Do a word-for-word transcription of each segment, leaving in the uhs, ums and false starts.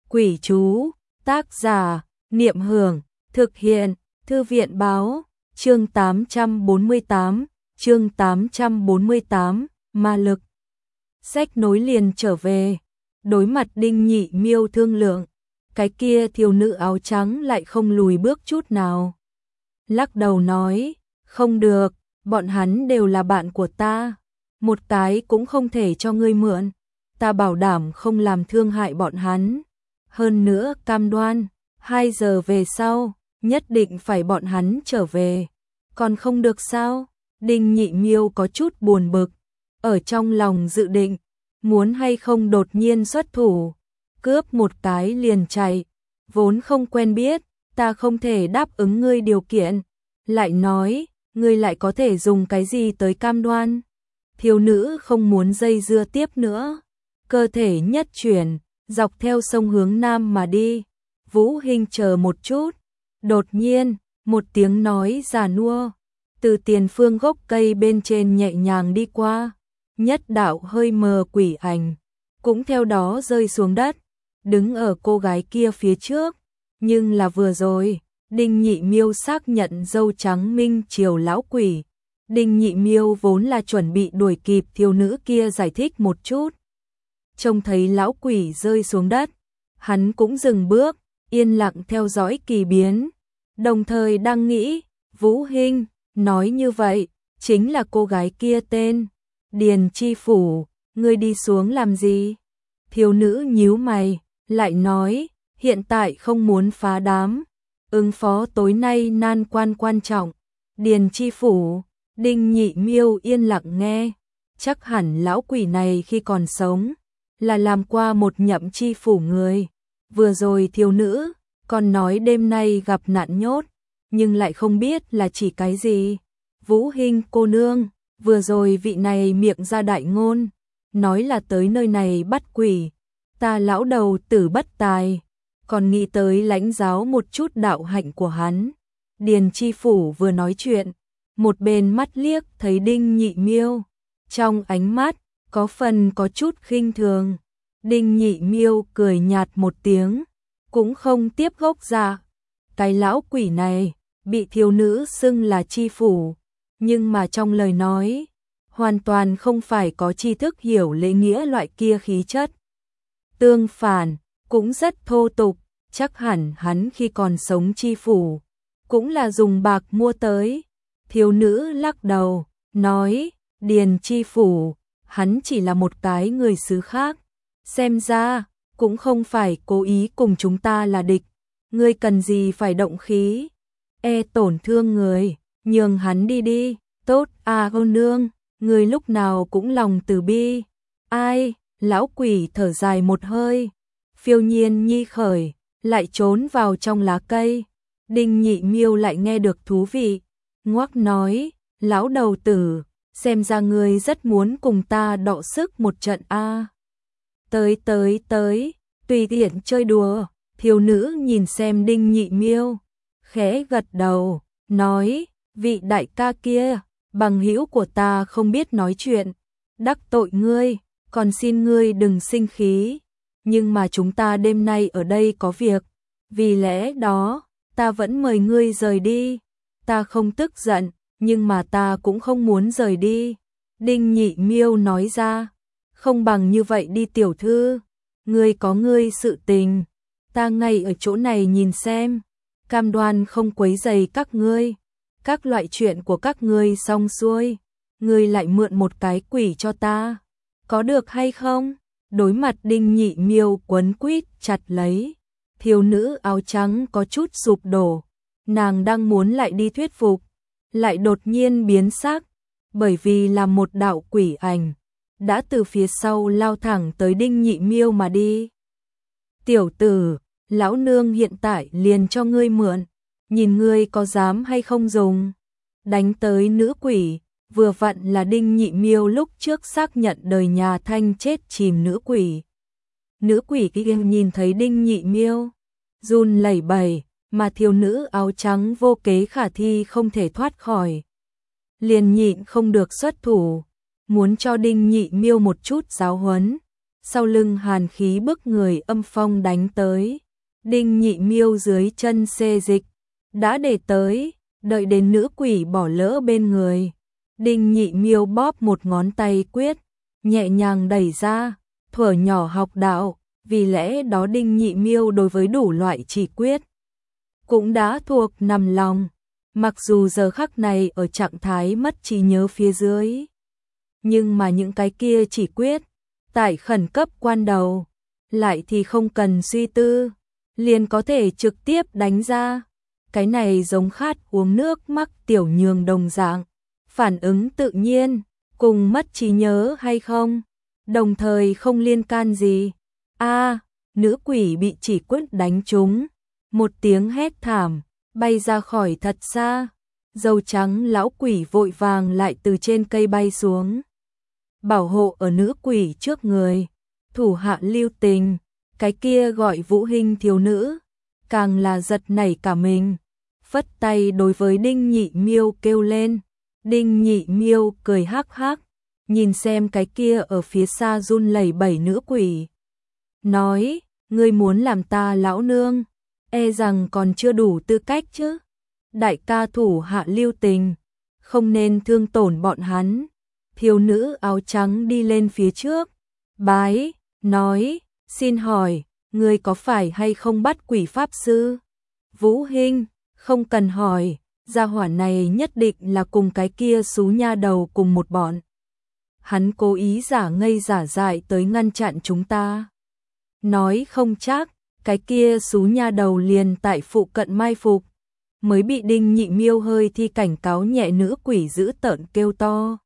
Quỷ chú, tác giả, Niệm Hưởng, thực hiện, Thư viện báo, chương tám trăm bốn mươi tám, chương tám trăm bốn mươi tám, ma lực. Sách nối liền trở về, đối mặt Đinh Nhị Miêu thương lượng, cái kia thiếu nữ áo trắng lại không lùi bước chút nào. Lắc đầu nói, không được, bọn hắn đều là bạn của ta, một cái cũng không thể cho ngươi mượn, ta bảo đảm không làm thương hại bọn hắn. Hơn nữa cam đoan, hai giờ về sau, nhất định phải bọn hắn trở về. Còn không được sao? Đinh Nhị Miêu có chút buồn bực, ở trong lòng dự định, muốn hay không đột nhiên xuất thủ, cướp một cái liền chạy, vốn không quen biết, ta không thể đáp ứng ngươi điều kiện, lại nói, ngươi lại có thể dùng cái gì tới cam đoan? Thiếu nữ không muốn dây dưa tiếp nữa, cơ thể nhất chuyển, dọc theo sông hướng nam mà đi. Vũ Hinh chờ một chút, đột nhiên, một tiếng nói già nua, từ tiền phương gốc cây bên trên nhẹ nhàng đi qua, nhất đạo hơi mờ quỷ ảnh, cũng theo đó rơi xuống đất, đứng ở cô gái kia phía trước, nhưng là vừa rồi, Đinh Nhị Miêu xác nhận dâu trắng minh triều lão quỷ. Đinh Nhị Miêu vốn là chuẩn bị đuổi kịp thiếu nữ kia giải thích một chút. Trông thấy lão quỷ rơi xuống đất, hắn cũng dừng bước, yên lặng theo dõi kỳ biến, đồng thời đang nghĩ, Vũ Hinh, nói như vậy, chính là cô gái kia tên Điền Chi Phủ, ngươi đi xuống làm gì? Thiếu nữ nhíu mày, lại nói, hiện tại không muốn phá đám, ứng phó tối nay nan quan quan trọng. Điền Chi Phủ, Đinh Nhị Miêu yên lặng nghe, chắc hẳn lão quỷ này khi còn sống, là làm qua một nhậm chi phủ người. Vừa rồi thiếu nữ, còn nói đêm nay gặp nạn nhốt, nhưng lại không biết là chỉ cái gì. Vũ Hinh cô nương, vừa rồi vị này miệng ra đại ngôn, nói là tới nơi này bắt quỷ, ta lão đầu tử bất tài, còn nghĩ tới lãnh giáo một chút đạo hạnh của hắn. Điền Chi Phủ vừa nói chuyện, một bên mắt liếc thấy Đinh Nhị Miêu, trong ánh mắt, có phần có chút khinh thường. Đinh Nhị Miêu cười nhạt một tiếng, cũng không tiếp gốc ra. Cái lão quỷ này, bị thiếu nữ xưng là chi phủ, nhưng mà trong lời nói, hoàn toàn không phải có tri thức hiểu lễ nghĩa loại kia khí chất. Tương phản, cũng rất thô tục, chắc hẳn hắn khi còn sống chi phủ, cũng là dùng bạc mua tới. Thiếu nữ lắc đầu, nói, Điền Chi Phủ, hắn chỉ là một cái người xứ khác, xem ra, cũng không phải cố ý cùng chúng ta là địch, ngươi cần gì phải động khí, e tổn thương người, nhường hắn đi đi, tốt à cô nương, ngươi lúc nào cũng lòng từ bi. Ai, lão quỷ thở dài một hơi, phiêu nhiên nhi khởi, lại trốn vào trong lá cây. Đinh Nhị Miêu lại nghe được thú vị, ngoác nói, lão đầu tử, xem ra ngươi rất muốn cùng ta đọ sức một trận a. Tới tới tới, tùy tiện chơi đùa. Thiếu nữ nhìn xem Đinh Nhị Miêu, khẽ gật đầu, nói, vị đại ca kia, bằng hữu của ta không biết nói chuyện, đắc tội ngươi, còn xin ngươi đừng sinh khí, nhưng mà chúng ta đêm nay ở đây có việc, vì lẽ đó, ta vẫn mời ngươi rời đi. Ta không tức giận, nhưng mà ta cũng không muốn rời đi. Đinh Nhị Miêu nói ra, không bằng như vậy đi tiểu thư, ngươi có ngươi sự tình, ta ngay ở chỗ này nhìn xem, cam đoan không quấy rầy các ngươi, các loại chuyện của các ngươi xong xuôi, ngươi lại mượn một cái quỷ cho ta, có được hay không? Đối mặt Đinh Nhị Miêu quấn quýt chặt lấy, thiếu nữ áo trắng có chút sụp đổ, nàng đang muốn lại đi thuyết phục, lại đột nhiên biến sắc, bởi vì là một đạo quỷ ảnh, đã từ phía sau lao thẳng tới Đinh Nhị Miêu mà đi. Tiểu tử, lão nương hiện tại liền cho ngươi mượn, nhìn ngươi có dám hay không dùng. Đánh tới nữ quỷ, vừa vặn là Đinh Nhị Miêu lúc trước xác nhận đời nhà Thanh chết chìm nữ quỷ. Nữ quỷ kia nhìn thấy Đinh Nhị Miêu, run lẩy bẩy, mà thiếu nữ áo trắng vô kế khả thi không thể thoát khỏi. Liền nhịn không được xuất thủ, muốn cho Đinh Nhị Miêu một chút giáo huấn. sau lưng hàn khí bức người âm phong đánh tới. Đinh Nhị Miêu dưới chân xê dịch, đã để tới, đợi đến nữ quỷ bỏ lỡ bên người. Đinh Nhị Miêu bóp một ngón tay quyết, nhẹ nhàng đẩy ra, thuở nhỏ học đạo, vì lẽ đó Đinh Nhị Miêu đối với đủ loại chỉ quyết cũng đã thuộc nằm lòng, mặc dù giờ khắc này ở trạng thái mất trí nhớ phía dưới. Nhưng mà những cái kia chỉ quyết, tại khẩn cấp quan đầu, lại thì không cần suy tư, liền có thể trực tiếp đánh ra. Cái này giống khát uống nước mắc tiểu nhường đồng dạng, phản ứng tự nhiên, cùng mất trí nhớ hay không, đồng thời không liên can gì. A, nữ quỷ bị chỉ quyết đánh trúng, một tiếng hét thảm, bay ra khỏi thật xa. Dâu trắng lão quỷ vội vàng lại từ trên cây bay xuống, bảo hộ ở nữ quỷ trước người. Thủ hạ Lưu Tình, cái kia gọi Vũ Hinh thiếu nữ, càng là giật nảy cả mình, phất tay đối với Đinh Nhị Miêu kêu lên. Đinh Nhị Miêu cười hắc hắc, nhìn xem cái kia ở phía xa run lẩy bẩy nữ quỷ, nói: ngươi muốn làm ta lão nương, e rằng còn chưa đủ tư cách chứ. Đại ca thủ hạ Lưu Tình, không nên thương tổn bọn hắn. Thiếu nữ áo trắng đi lên phía trước, bái, nói: xin hỏi, ngươi có phải hay không bắt quỷ pháp sư? Vũ Hinh, không cần hỏi, gia hỏa này nhất định là cùng cái kia xú nha đầu cùng một bọn. Hắn cố ý giả ngây giả dại tới ngăn chặn chúng ta. Nói không chắc, cái kia xú nha đầu liền tại phụ cận mai phục, mới bị Đinh Nhị Miêu hơi thi cảnh cáo nhẹ. Nữ quỷ dữ tợn kêu to,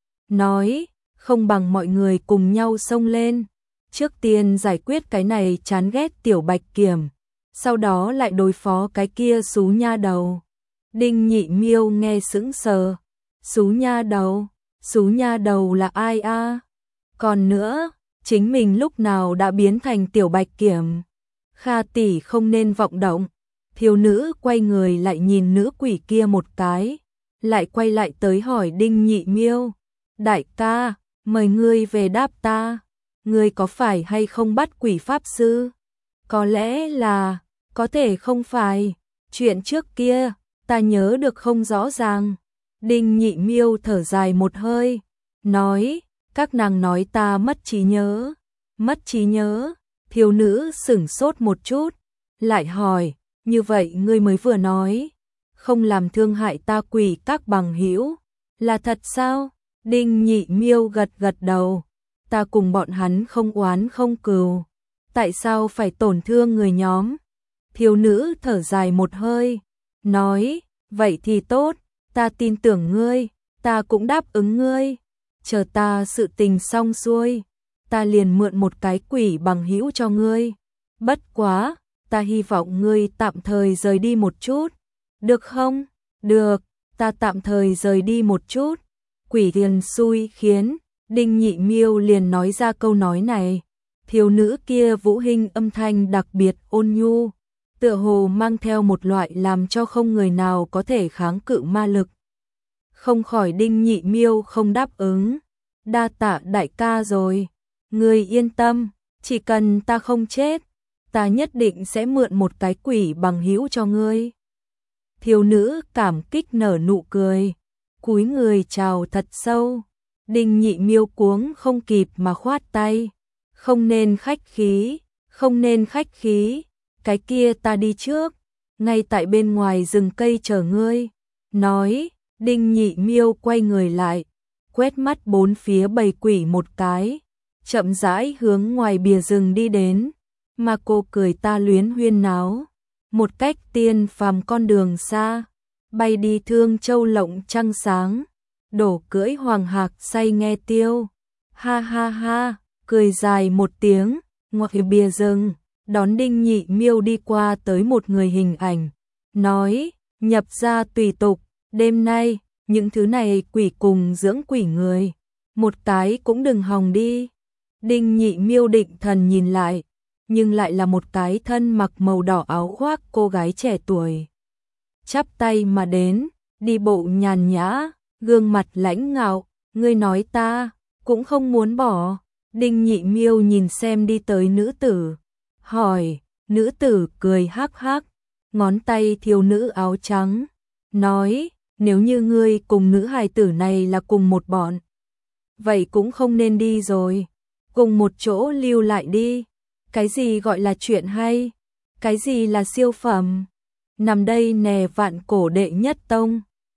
nói: không bằng mọi người cùng nhau xông lên, trước tiên giải quyết cái này chán ghét tiểu Bạch Kiểm, sau đó lại đối phó cái kia xú nha đầu. Đinh Nhị Miêu nghe sững sờ, xú nha đầu, xú nha đầu là ai a? Còn nữa, chính mình lúc nào đã biến thành tiểu Bạch Kiểm? Kha tỷ không nên vọng động. Thiếu nữ quay người lại nhìn nữ quỷ kia một cái, lại quay lại tới hỏi Đinh Nhị Miêu: đại ca, mời ngươi về đáp ta, ngươi có phải hay không bắt quỷ pháp sư? Có lẽ là, có thể không phải, chuyện trước kia ta nhớ được không rõ ràng. Đinh Nhị Miêu thở dài một hơi, nói: các nàng nói ta mất trí nhớ. Mất trí nhớ? Thiếu nữ sửng sốt một chút, lại hỏi: như vậy ngươi mới vừa nói không làm thương hại ta quỷ các bằng hữu, là thật sao? Đinh Nhị Miêu gật gật đầu, ta cùng bọn hắn không oán không cừu, tại sao phải tổn thương người nhóm? Thiếu nữ thở dài một hơi, nói: vậy thì tốt, ta tin tưởng ngươi, ta cũng đáp ứng ngươi, chờ ta sự tình xong xuôi, ta liền mượn một cái quỷ bằng hữu cho ngươi. Bất quá, ta hy vọng ngươi tạm thời rời đi một chút, được không? Được, ta tạm thời rời đi một chút. Quỷ liền xui khiến, Đinh Nhị Miêu liền nói ra câu nói này. Thiếu nữ kia Vũ Hinh âm thanh đặc biệt ôn nhu, tựa hồ mang theo một loại làm cho không người nào có thể kháng cự ma lực. Không khỏi Đinh Nhị Miêu không đáp ứng. Đa tạ đại ca rồi, ngươi yên tâm, chỉ cần ta không chết, ta nhất định sẽ mượn một cái quỷ bằng hữu cho ngươi. Thiếu nữ cảm kích nở nụ cười, cúi người chào thật sâu. Đinh Nhị Miêu cuống không kịp mà khoát tay, không nên khách khí, không nên khách khí, cái kia ta đi trước, ngay tại bên ngoài rừng cây chờ ngươi. Nói, Đinh Nhị Miêu quay người lại, quét mắt bốn phía bầy quỷ một cái, chậm rãi hướng ngoài bìa rừng đi đến. Mà cô cười ta luyến huyên náo, một cách tiên phàm con đường xa, bay đi Thương Châu lộng trăng sáng, đổ cưỡi hoàng hạc say nghe tiêu. Ha ha ha, cười dài một tiếng, ngoài bìa rừng, đón Đinh Nhị Miêu đi qua tới một người hình ảnh, nói: nhập ra tùy tục, đêm nay, những thứ này quỷ cùng dưỡng quỷ người, một cái cũng đừng hòng đi. Đinh Nhị Miêu định thần nhìn lại, nhưng lại là một cái thân mặc màu đỏ áo khoác cô gái trẻ tuổi. Chắp tay mà đến, đi bộ nhàn nhã, gương mặt lãnh ngạo, ngươi nói ta cũng không muốn bỏ, Đinh Nhị Miêu nhìn xem đi tới nữ tử, hỏi, nữ tử cười hắc hắc, ngón tay thiếu nữ áo trắng, nói, nếu như ngươi cùng nữ hài tử này là cùng một bọn, vậy cũng không nên đi rồi, cùng một chỗ lưu lại đi. Cái gì gọi là chuyện hay? Cái gì là siêu phẩm? Nằm đây nè vạn cổ đệ nhất tông.